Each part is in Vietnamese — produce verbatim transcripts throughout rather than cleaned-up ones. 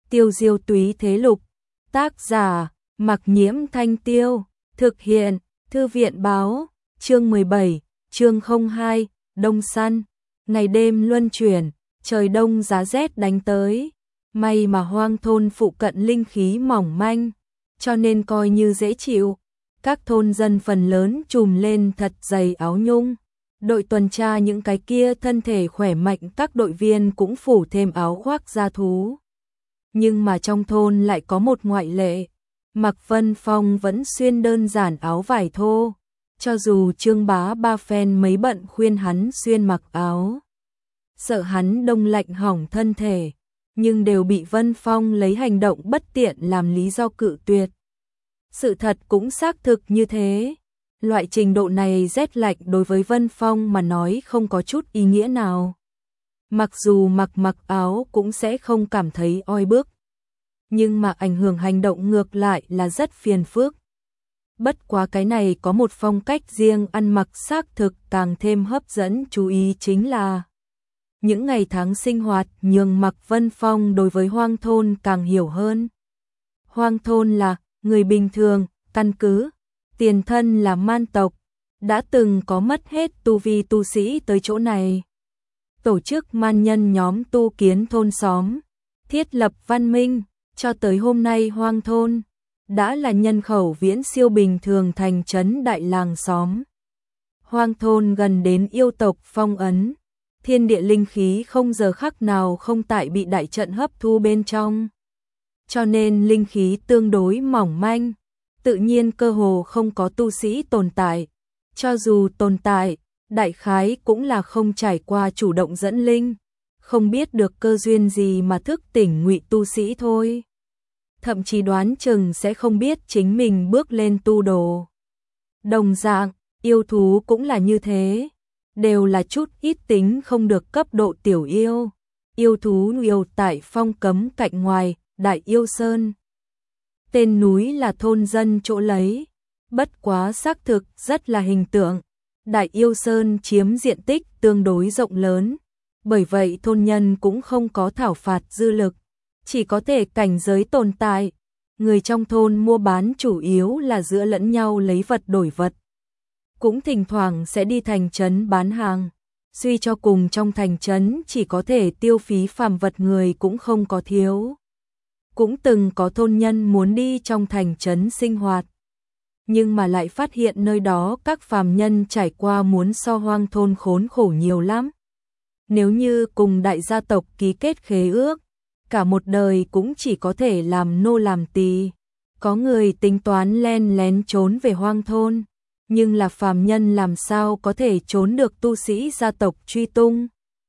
Tiêu diêu túy thế lục. Tác giả, Mặc Nhiễm Thanh Tiêu. Thực hiện, Thư viện báo. Chương mười bảy, chương không hai, đông săn. Ngày đêm luân chuyển, trời đông giá rét đánh tới. May mà hoang thôn phụ cận linh khí mỏng manh, cho nên coi như dễ chịu. Các thôn dân phần lớn trùm lên thật dày áo nhung. Đội tuần tra những cái kia thân thể khỏe mạnh các đội viên cũng phủ thêm áo khoác da thú. Nhưng mà trong thôn lại có một ngoại lệ. Mạc Vân Phong vẫn xuyên đơn giản áo vải thô. Cho dù Trương Bá ba phen mấy bận khuyên hắn xuyên mặc áo, sợ hắn đông lạnh hỏng thân thể, nhưng đều bị Vân Phong lấy hành động bất tiện làm lý do cự tuyệt. Sự thật cũng xác thực như thế. Loại trình độ này rét lạnh đối với Vân Phong mà nói không có chút ý nghĩa nào. Mặc dù mặc mặc áo cũng sẽ không cảm thấy oi bức, nhưng mà ảnh hưởng hành động ngược lại là rất phiền phức. Bất quá cái này có một phong cách riêng ăn mặc xác thực càng thêm hấp dẫn chú ý chính là những ngày tháng sinh hoạt nhường Mạc Vân Phong đối với hoang thôn càng hiểu hơn. Hoang thôn là người bình thường, căn cứ, tiền thân là man tộc, đã từng có mất hết tu vi tu sĩ tới chỗ này. Tổ chức man nhân nhóm tu kiến thôn xóm, thiết lập văn minh, cho tới hôm nay hoang thôn đã là nhân khẩu viễn siêu bình thường thành trấn đại làng xóm. Hoang thôn gần đến yêu tộc phong ấn, thiên địa linh khí không giờ khắc nào không tại bị đại trận hấp thu bên trong. Cho nên linh khí tương đối mỏng manh, tự nhiên cơ hồ không có tu sĩ tồn tại. Cho dù tồn tại, đại khái cũng là không trải qua chủ động dẫn linh, không biết được cơ duyên gì mà thức tỉnh ngụy tu sĩ thôi. Thậm chí đoán chừng sẽ không biết chính mình bước lên tu đồ. Đồng dạng, yêu thú cũng là như thế, đều là chút ít tính không được cấp độ tiểu yêu. Yêu thú yêu tại phong cấm cạnh ngoài, Đại Yêu Sơn. Tên núi là thôn dân chỗ lấy, bất quá xác thực rất là hình tượng. Đại Yêu Sơn chiếm diện tích tương đối rộng lớn, bởi vậy thôn nhân cũng không có thảo phạt dư lực, chỉ có thể cảnh giới tồn tại. Người trong thôn mua bán chủ yếu là giữa lẫn nhau lấy vật đổi vật, cũng thỉnh thoảng sẽ đi thành trấn bán hàng. Suy cho cùng trong thành trấn chỉ có thể tiêu phí phàm vật người cũng không có thiếu. Cũng từng có thôn nhân muốn đi trong thành trấn sinh hoạt, nhưng mà lại phát hiện nơi đó các phàm nhân trải qua muốn so hoang thôn khốn khổ nhiều lắm. Nếu như cùng đại gia tộc ký kết khế ước, cả một đời cũng chỉ có thể làm nô làm tỳ. Có người tính toán len lén trốn về hoang thôn, nhưng là phàm nhân làm sao có thể trốn được tu sĩ gia tộc truy tung.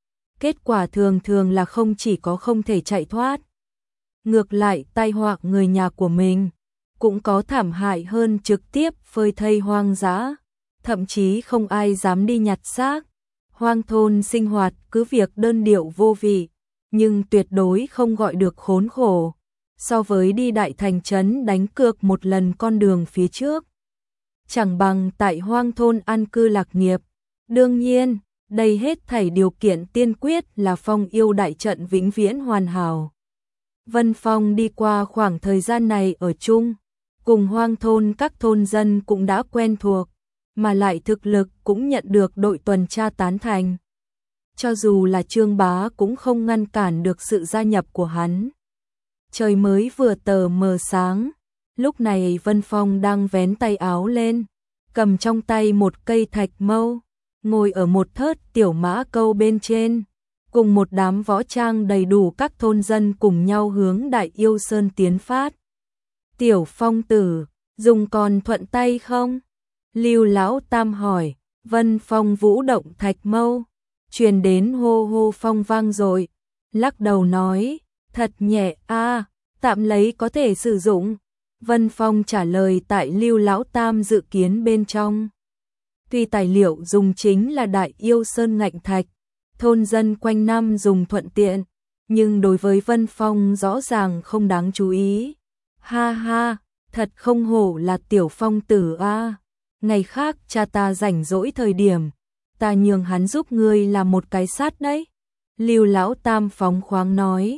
Kết quả thường thường là không chỉ có không thể chạy thoát, ngược lại tai họa người nhà của mình, cũng có thảm hại hơn trực tiếp phơi thây hoang dã, thậm chí không ai dám đi nhặt xác. Hoang thôn sinh hoạt cứ việc đơn điệu vô vị, nhưng tuyệt đối không gọi được khốn khổ. So với đi đại thành trấn đánh cược một lần con đường phía trước, chẳng bằng tại hoang thôn an cư lạc nghiệp. Đương nhiên, đây hết thảy điều kiện tiên quyết là phong yêu đại trận vĩnh viễn hoàn hảo. Vân Phong đi qua khoảng thời gian này ở chung, cùng hoang thôn các thôn dân cũng đã quen thuộc, mà lại thực lực cũng nhận được đội tuần tra tán thành. Cho dù là Trương Bá cũng không ngăn cản được sự gia nhập của hắn. Trời mới vừa tờ mờ sáng, lúc này Vân Phong đang vén tay áo lên, cầm trong tay một cây thạch mâu, ngồi ở một thớt tiểu mã câu bên trên, cùng một đám võ trang đầy đủ các thôn dân cùng nhau hướng Đại Yêu Sơn tiến phát. Tiểu Phong tử, dùng còn thuận tay không? Lưu Lão Tam hỏi. Vân Phong vũ động thạch mâu, truyền đến hô hô phong vang rồi, lắc đầu nói, thật nhẹ a, tạm lấy có thể sử dụng. Vân Phong trả lời tại Lưu Lão Tam dự kiến bên trong. Tuy tài liệu dùng chính là Đại Yêu Sơn ngạnh thạch, thôn dân quanh năm dùng thuận tiện, nhưng đối với Vân Phong rõ ràng không đáng chú ý. Ha ha, thật không hổ là Tiểu Phong tử a. Ngày khác cha ta rảnh rỗi thời điểm, ta nhường hắn giúp ngươi làm một cái sát đấy. Lưu Lão Tam phóng khoáng nói.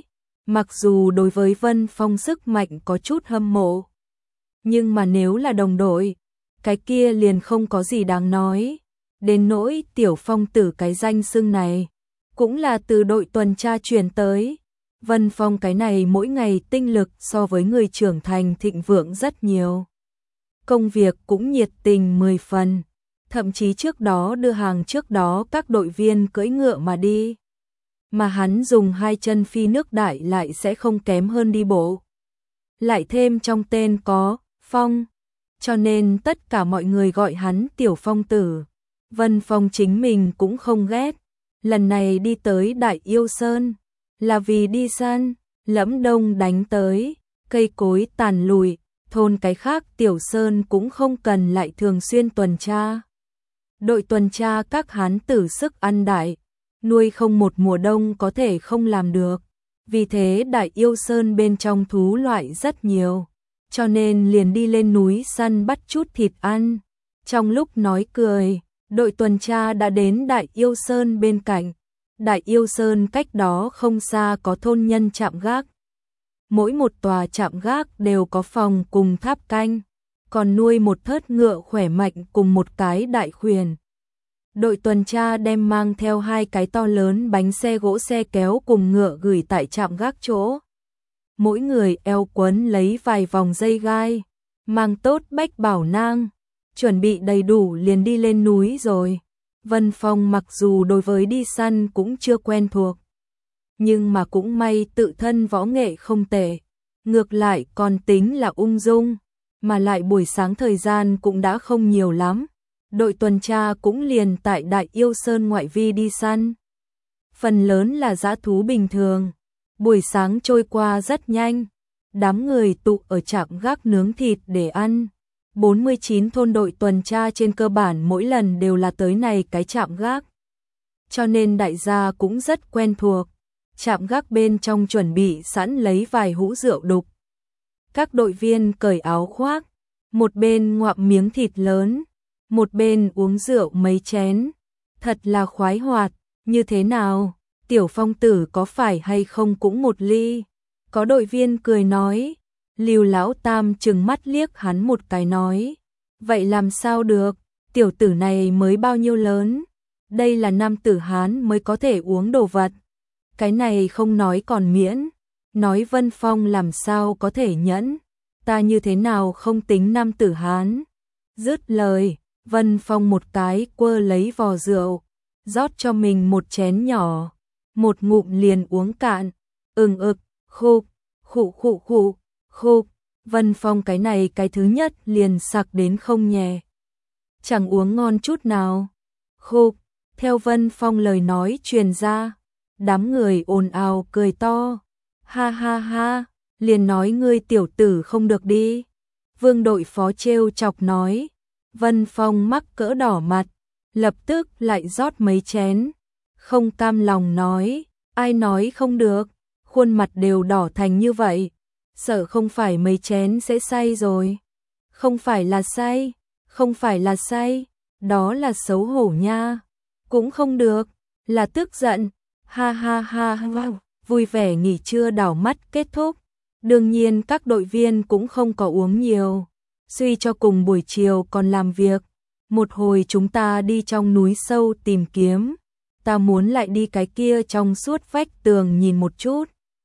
Mặc dù đối với Vân Phong sức mạnh có chút hâm mộ, nhưng mà nếu là đồng đội, cái kia liền không có gì đáng nói. Đến nỗi Tiểu Phong Tử cái danh xưng này, cũng là từ đội tuần tra truyền tới. Vân Phong cái này mỗi ngày tinh lực so với người trưởng thành thịnh vượng rất nhiều. Công việc cũng nhiệt tình mười phần, thậm chí trước đó đưa hàng trước đó các đội viên cưỡi ngựa mà đi. Mà hắn dùng hai chân phi nước đại lại sẽ không kém hơn đi bộ. Lại thêm trong tên có Phong, cho nên tất cả mọi người gọi hắn Tiểu Phong Tử. Vân Phong chính mình cũng không ghét. Lần này đi tới Đại Yêu Sơn là vì đi săn, Lẫm Đông đánh tới, cây cối tàn lụi, thôn cái khác Tiểu Sơn cũng không cần lại thường xuyên tuần tra. Đội tuần tra các hán tử sức ăn đại, nuôi không một mùa đông có thể không làm được. Vì thế Đại Yêu Sơn bên trong thú loại rất nhiều, cho nên liền đi lên núi săn bắt chút thịt ăn. Trong lúc nói cười, đội tuần tra đã đến Đại Yêu Sơn bên cạnh. Đại Yêu Sơn cách đó không xa có thôn nhân trạm gác. Mỗi một tòa trạm gác đều có phòng cùng tháp canh, còn nuôi một thớt ngựa khỏe mạnh cùng một cái đại khuyển. Đội tuần tra đem mang theo hai cái to lớn bánh xe gỗ xe kéo cùng ngựa gửi tại trạm gác chỗ. Mỗi người eo quấn lấy vài vòng dây gai, mang tốt bách bảo nang, chuẩn bị đầy đủ liền đi lên núi rồi. Vân Phong mặc dù đối với đi săn cũng chưa quen thuộc, nhưng mà cũng may tự thân võ nghệ không tệ, ngược lại còn tính là ung dung, mà lại buổi sáng thời gian cũng đã không nhiều lắm. Đội tuần tra cũng liền tại Đại Yêu Sơn ngoại vi đi săn. Phần lớn là dã thú bình thường. Buổi sáng trôi qua rất nhanh, đám người tụ ở trạm gác nướng thịt để ăn. bốn mươi chín thôn đội tuần tra trên cơ bản mỗi lần đều là tới này cái trạm gác. Cho nên đại gia cũng rất quen thuộc. Trạm gác bên trong chuẩn bị sẵn lấy vài hũ rượu đục. Các đội viên cởi áo khoác, một bên ngoạm miếng thịt lớn, một bên uống rượu mấy chén. Thật là khoái hoạt, như thế nào? Tiểu Phong Tử có phải hay không cũng một ly? Có đội viên cười nói. Lưu Lão Tam trừng mắt liếc hắn một cái nói. Vậy làm sao được? Tiểu tử này mới bao nhiêu lớn? Đây là nam tử Hán mới có thể uống đồ vật. Cái này không nói còn miễn. Nói Vân Phong làm sao có thể nhẫn? Ta như thế nào không tính nam tử Hán? Dứt lời, Vân Phong một cái quơ lấy vò rượu, rót cho mình một chén nhỏ, một ngụm liền uống cạn. Ừng ực, khục, khụ khụ khụ, khục. Vân Phong cái này cái thứ nhất liền sặc đến không nhẹ. Chẳng uống ngon chút nào. Khục, theo Vân Phong lời nói truyền ra, đám người ồn ào cười to. Ha ha ha, liền nói ngươi tiểu tử không được đi. Vương đội phó trêu chọc nói. Vân Phong mắc cỡ đỏ mặt, lập tức lại rót mấy chén. Không cam lòng nói, ai nói không được, khuôn mặt đều đỏ thành như vậy. Sợ không phải mấy chén sẽ say rồi. Không phải là say, không phải là say, đó là xấu hổ nha. Cũng không được, là tức giận. Ha ha ha ha, vui vẻ nghỉ trưa đảo mắt kết thúc. Đương nhiên các đội viên cũng không có uống nhiều. Suy cho cùng buổi chiều còn làm việc. Một hồi chúng ta đi trong núi sâu tìm kiếm. Ta muốn lại đi cái kia trong suốt vách tường nhìn một chút.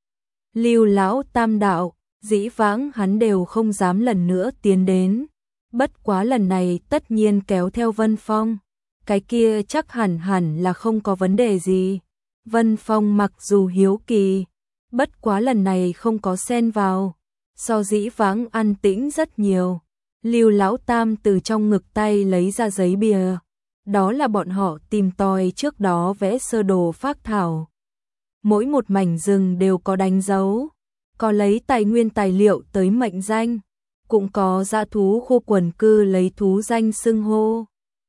Lưu Lão Tam đạo, dĩ vãng hắn đều không dám lần nữa tiến đến. Bất quá lần này tất nhiên kéo theo Vân Phong. Cái kia chắc hẳn hẳn là không có vấn đề gì. Vân Phong mặc dù hiếu kỳ, bất quá lần này không có xen vào. So dĩ vãng an tĩnh rất nhiều. Lưu Lão Tam từ trong ngực tay lấy ra giấy bìa. Đó là bọn họ tìm tòi trước đó vẽ sơ đồ phác thảo. Mỗi một mảnh rừng đều có đánh dấu, có lấy tài nguyên tài liệu tới mệnh danh, cũng có dã thú khu quần cư lấy thú danh xưng hô.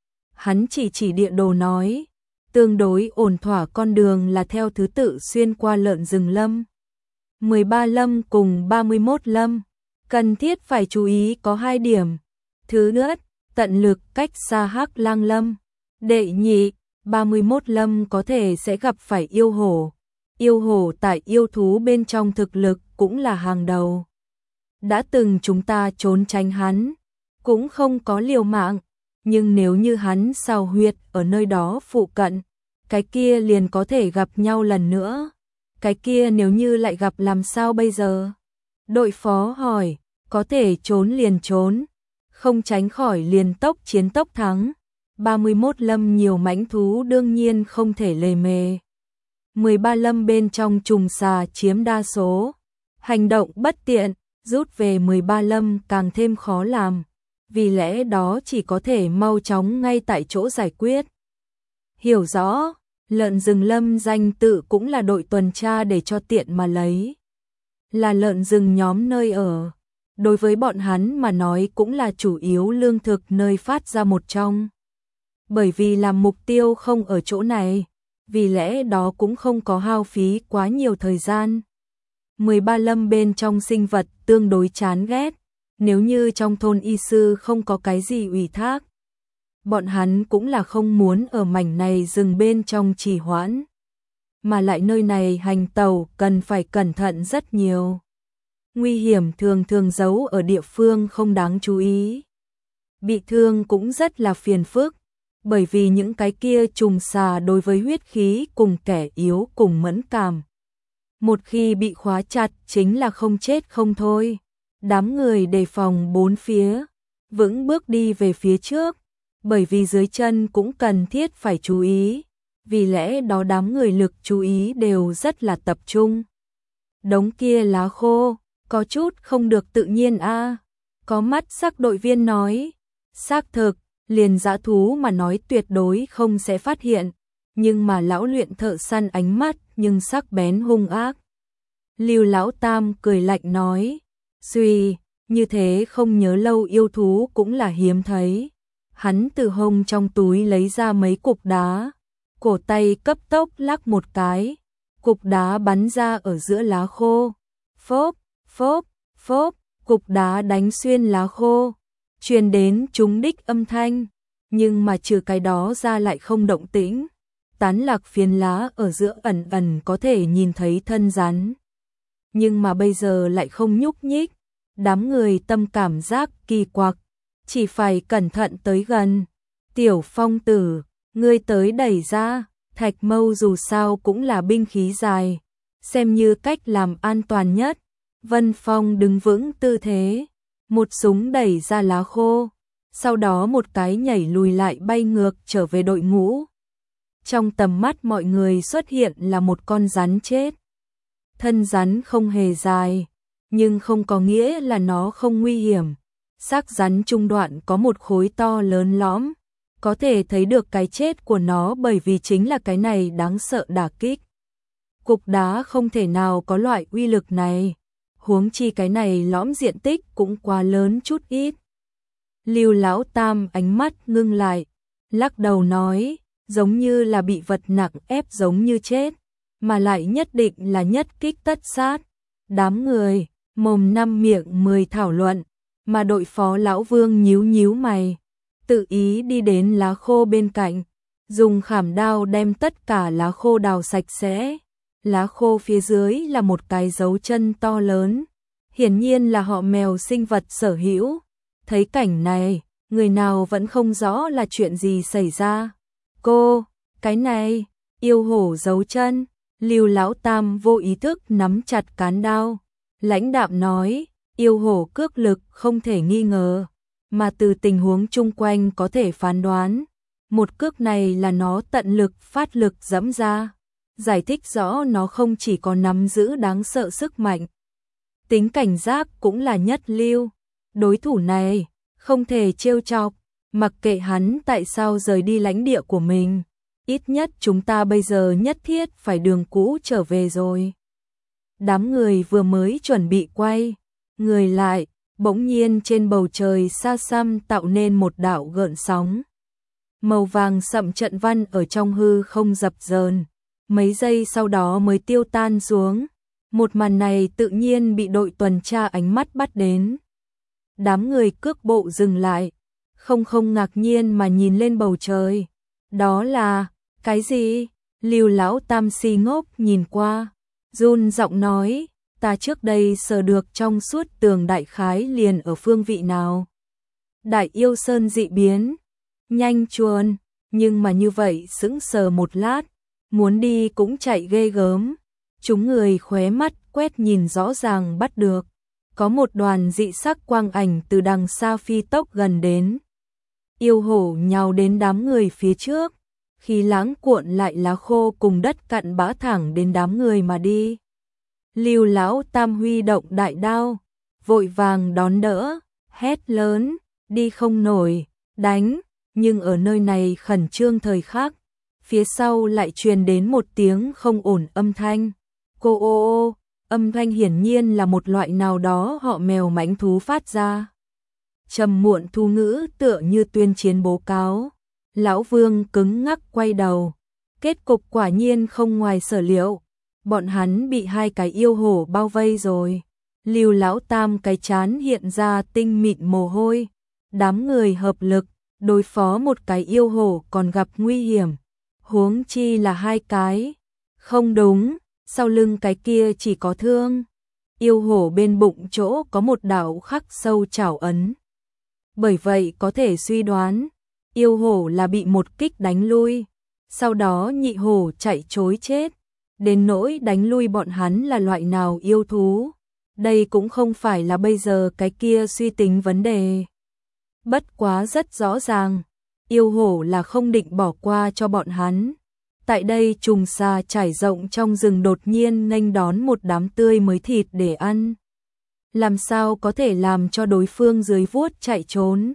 Hắn chỉ chỉ địa đồ nói, tương đối ổn thỏa con đường là theo thứ tự xuyên qua lợn rừng lâm. mười ba lâm cùng ba mươi mốt lâm, cần thiết phải chú ý có hai điểm. Thứ nhất, tận lực cách xa Hắc Lang lâm. Đệ nhị, ba mươi mốt lâm có thể sẽ gặp phải yêu hổ. Yêu hổ tại yêu thú bên trong thực lực cũng là hàng đầu. Đã từng chúng ta trốn tránh hắn, cũng không có liều mạng, nhưng nếu như hắn xào huyệt ở nơi đó phụ cận, cái kia liền có thể gặp nhau lần nữa. Cái kia nếu như lại gặp làm sao bây giờ? Đội phó hỏi, có thể trốn liền trốn, không tránh khỏi liền tốc chiến tốc thắng. ba mươi mốt lâm nhiều mãnh thú đương nhiên không thể lề mề. mười ba lâm bên trong trùng xà chiếm đa số. Hành động bất tiện, rút về mười ba lâm càng thêm khó làm. Vì lẽ đó chỉ có thể mau chóng ngay tại chỗ giải quyết. Hiểu rõ, lợn rừng lâm danh tự cũng là đội tuần tra để cho tiện mà lấy. Là lợn rừng nhóm nơi ở. Đối với bọn hắn mà nói cũng là chủ yếu lương thực nơi phát ra một trong. Bởi vì làm mục tiêu không ở chỗ này, vì lẽ đó cũng không có hao phí quá nhiều thời gian. mười ba lâm bên trong sinh vật tương đối chán ghét, nếu như trong thôn y sư không có cái gì ủy thác. Bọn hắn cũng là không muốn ở mảnh này rừng bên trong trì hoãn. Mà lại nơi này hành tẩu cần phải cẩn thận rất nhiều. Nguy hiểm thường thường giấu ở địa phương không đáng chú ý. Bị thương cũng rất là phiền phức, bởi vì những cái kia trùng xà đối với huyết khí cùng kẻ yếu cùng mẫn cảm. Một khi bị khóa chặt chính là không chết không thôi. Đám người đề phòng bốn phía, vững bước đi về phía trước, bởi vì dưới chân cũng cần thiết phải chú ý, vì lẽ đó đám người lực chú ý đều rất là tập trung. Đống kia lá khô, có chút không được tự nhiên a. À. Có mắt sắc đội viên nói, xác thực, liền dã thú mà nói tuyệt đối không sẽ phát hiện, nhưng mà lão luyện thợ săn ánh mắt nhưng sắc bén hung ác. Lưu lão tam cười lạnh nói, suy, như thế không nhớ lâu yêu thú cũng là hiếm thấy. Hắn từ hông trong túi lấy ra mấy cục đá, cổ tay cấp tốc lắc một cái, cục đá bắn ra ở giữa lá khô. Phốp, phốp, phốp, cục đá đánh xuyên lá khô, truyền đến trúng đích âm thanh, nhưng mà trừ cái đó ra lại không động tĩnh. Tán lạc phiến lá ở giữa ẩn ẩn có thể nhìn thấy thân rắn, nhưng mà bây giờ lại không nhúc nhích. Đám người tâm cảm giác kỳ quặc, chỉ phải cẩn thận tới gần. Tiểu Phong tử, ngươi tới đẩy ra. Thạch mâu dù sao cũng là binh khí dài, xem như cách làm an toàn nhất. Vân Phong đứng vững tư thế, một súng đẩy ra lá khô, sau đó một cái nhảy lùi lại bay ngược trở về đội ngũ. Trong tầm mắt mọi người xuất hiện là một con rắn chết. Thân rắn không hề dài, nhưng không có nghĩa là nó không nguy hiểm. Xác rắn trung đoạn có một khối to lớn lõm, có thể thấy được cái chết của nó bởi vì chính là cái này đáng sợ đả kích. Cục đá không thể nào có loại uy lực này, huống chi cái này lõm diện tích cũng quá lớn chút ít. Lưu lão tam ánh mắt ngưng lại, lắc đầu nói, giống như là bị vật nặng ép giống như chết, mà lại nhất định là nhất kích tất sát. Đám người mồm năm miệng mười thảo luận, mà đội phó lão Vương nhíu nhíu mày, tự ý đi đến lá khô bên cạnh, dùng khảm đao đem tất cả lá khô đào sạch sẽ. Lá khô phía dưới là một cái dấu chân to lớn, hiển nhiên là họ mèo sinh vật sở hữu. Thấy cảnh này, người nào vẫn không rõ là chuyện gì xảy ra. Cô, cái này, yêu hổ dấu chân. Lưu lão tam vô ý thức nắm chặt cán đao, lãnh đạm nói, yêu hổ cước lực không thể nghi ngờ, mà từ tình huống chung quanh có thể phán đoán, một cước này là nó tận lực phát lực giẫm ra, giải thích rõ nó không chỉ có nắm giữ đáng sợ sức mạnh, tính cảnh giác cũng là nhất lưu. Đối thủ này không thể trêu chọc, mặc kệ hắn tại sao rời đi lãnh địa của mình, ít nhất chúng ta bây giờ nhất thiết phải đường cũ trở về rồi. Đám người vừa mới chuẩn bị quay người lại, bỗng nhiên trên bầu trời xa xăm tạo nên một đạo gợn sóng. Màu vàng sậm trận văn ở trong hư không dập dờn, mấy giây sau đó mới tiêu tan xuống. Một màn này tự nhiên bị đội tuần tra ánh mắt bắt đến. Đám người cước bộ dừng lại, không không ngạc nhiên mà nhìn lên bầu trời. Đó là cái gì? Lưu lão tam si ngốc nhìn qua, run giọng nói, ta trước đây sờ được trong suốt tường đại khái liền ở phương vị nào. Đại yêu sơn dị biến, nhanh chuồn, nhưng mà như vậy sững sờ một lát, muốn đi cũng chạy ghê gớm. Chúng người khóe mắt quét nhìn rõ ràng bắt được, có một đoàn dị sắc quang ảnh từ đằng xa phi tốc gần đến. Yêu hổ nhào đến đám người phía trước, khí lãng cuộn lại lá khô cùng đất cặn bã thẳng đến đám người mà đi. Lưu lão tam huy động đại đao, vội vàng đón đỡ, hét lớn, đi không nổi, đánh, nhưng ở nơi này khẩn trương thời khắc, phía sau lại truyền đến một tiếng không ổn âm thanh. Cô ô ô, âm thanh hiển nhiên là một loại nào đó họ mèo mãnh thú phát ra. Trầm muộn thu ngữ tựa như tuyên chiến bố cáo. Lão Vương cứng ngắc quay đầu. Kết cục quả nhiên không ngoài sở liệu. Bọn hắn bị hai cái yêu hổ bao vây rồi. Lưu lão tam cái chán hiện ra tinh mịn mồ hôi. Đám người hợp lực, đối phó một cái yêu hổ còn gặp nguy hiểm. Huống chi là hai cái. Không đúng, sau lưng cái kia chỉ có thương. Yêu hổ bên bụng chỗ có một đạo khắc sâu chảo ấn. Bởi vậy có thể suy đoán, yêu hổ là bị một kích đánh lui, sau đó nhị hổ chạy trối chết. Đến nỗi đánh lui bọn hắn là loại nào yêu thú, đây cũng không phải là bây giờ cái kia suy tính vấn đề. Bất quá rất rõ ràng, yêu hổ là không định bỏ qua cho bọn hắn. Tại đây trùng xà trải rộng trong rừng đột nhiên nghênh đón một đám tươi mới thịt để ăn. Làm sao có thể làm cho đối phương dưới vuốt chạy trốn.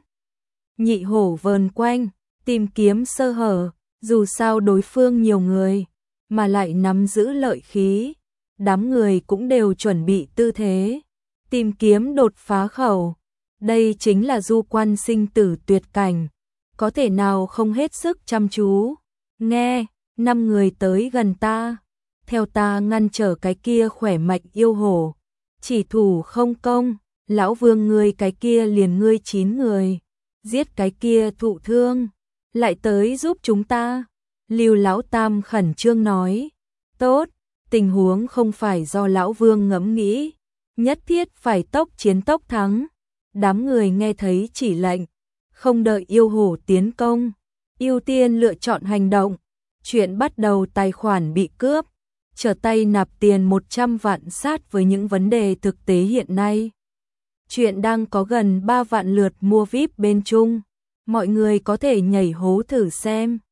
Nhị hổ vờn quanh, tìm kiếm sơ hở, dù sao đối phương nhiều người, mà lại nắm giữ lợi khí. Đám người cũng đều chuẩn bị tư thế, tìm kiếm đột phá khẩu. Đây chính là du quan sinh tử tuyệt cảnh, có thể nào không hết sức chăm chú. Nghe, năm người tới gần ta, theo ta ngăn trở cái kia khỏe mạnh yêu hổ. Chỉ thủ không công, lão Vương ngươi cái kia liền ngươi chín người, giết cái kia thụ thương, lại tới giúp chúng ta. Lưu lão tam khẩn trương nói, tốt, tình huống không phải do lão Vương ngẫm nghĩ, nhất thiết phải tốc chiến tốc thắng. Đám người nghe thấy chỉ lệnh, không đợi yêu hổ tiến công, ưu tiên lựa chọn hành động. Chuyện bắt đầu tài khoản bị cướp, trở tay nạp tiền một trăm vạn sát với những vấn đề thực tế hiện nay. Chuyện đang có gần ba vạn lượt mua vi ai pi bên Trung, mọi người có thể nhảy hố thử xem.